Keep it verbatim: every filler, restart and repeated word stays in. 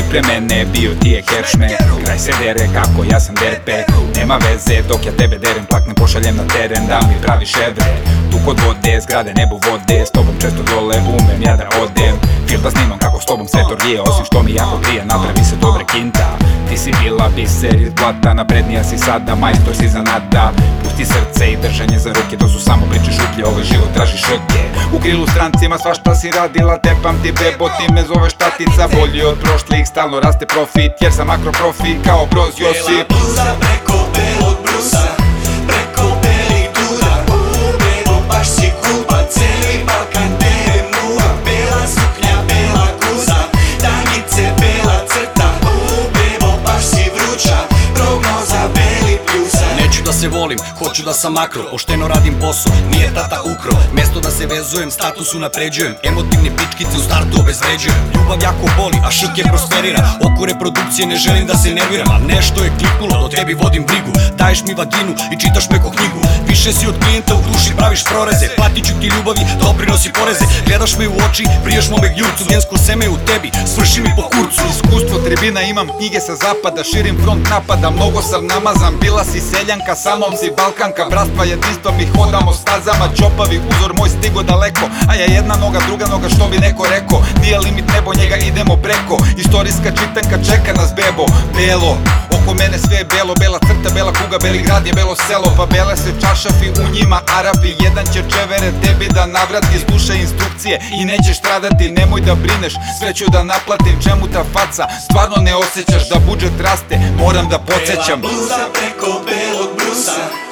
pre mene, bio ti je keršme. Kraj se dere kako ja sam derpe. Nema veze dok ja tebe derem, pak ne pošaljem na teren da mi praviš evre. Tu kod vode, zgrade, nebo vode, s tobom često dole umem ja da odem. Fil da snimam kako s tobom sve to rije, osim što mi jako prije napravi se dobre kinta. Ti si bila biser iz blata, naprednija si sada, majstor si za nada. Pusti srce i držanje za ruke, to su samo priče šuplje, ovaj život traži šrke. U krilu strancima svašta si radila, tepam ti bebo, ti me zoveš tatica. Bolji od prošlih, stalno raste profit, jer sam makroprofi kao Broz Josip. Bela bluza preko belog brusa, preko belih duda. U bebo baš si kupa, celi Balkan tere muva. Bela suknja, bela guza, tanjice, bela crta. U bebo baš si vruća, prognoza beli pljusa. Neću da se volim, hoću da sam makro, pošteno radim posao, nije tata ukro. Mesto da se vezujem, status unapređujem, emotivne pičkice u startu obezvređujem. Ljubav jako boli, a šrke prosperira, oko reprodukcije ne želim da se nerviram. A nešto je kliknulo, do tebi vodim brigu, daješ mi vaginu i čitaš preko knjigu. Više si od klijenta, u duši praviš proreze, platit ću ti ljubavi, doprinosi poreze. Gledaš me u oči, priješ mome gjurcu, gensko seme u tebi, svrši mi po kurcu. Iskustvo tribina, imam knjige sa zapada, širim front napada, mnogo sam namazan. Bila si seljanka, sa mnom si balkanka, bratstva jedinstva, mi hodamo stazama. Čopavi uzor moj stigo daleko, a ja jedna noga, druga noga, što bi neko rekao. Nije limit nebo, njega idemo preko. Istorijska čitanka čeka nas bebo. Belo, oko mene sve je belo, bela crta, bela kuga, beli grad je belo selo. Pa bele se čašafi, u njima Arapi. Jedan će čevere tebi da navrati, slušaj instrukcije i nećeš stradati. Nemoj da brineš, sve ću da naplatim. Čemu ta faca, stvarno ne osjećaš da budžet raste, moram da podsjećam. Bela bluza preko belog brusa,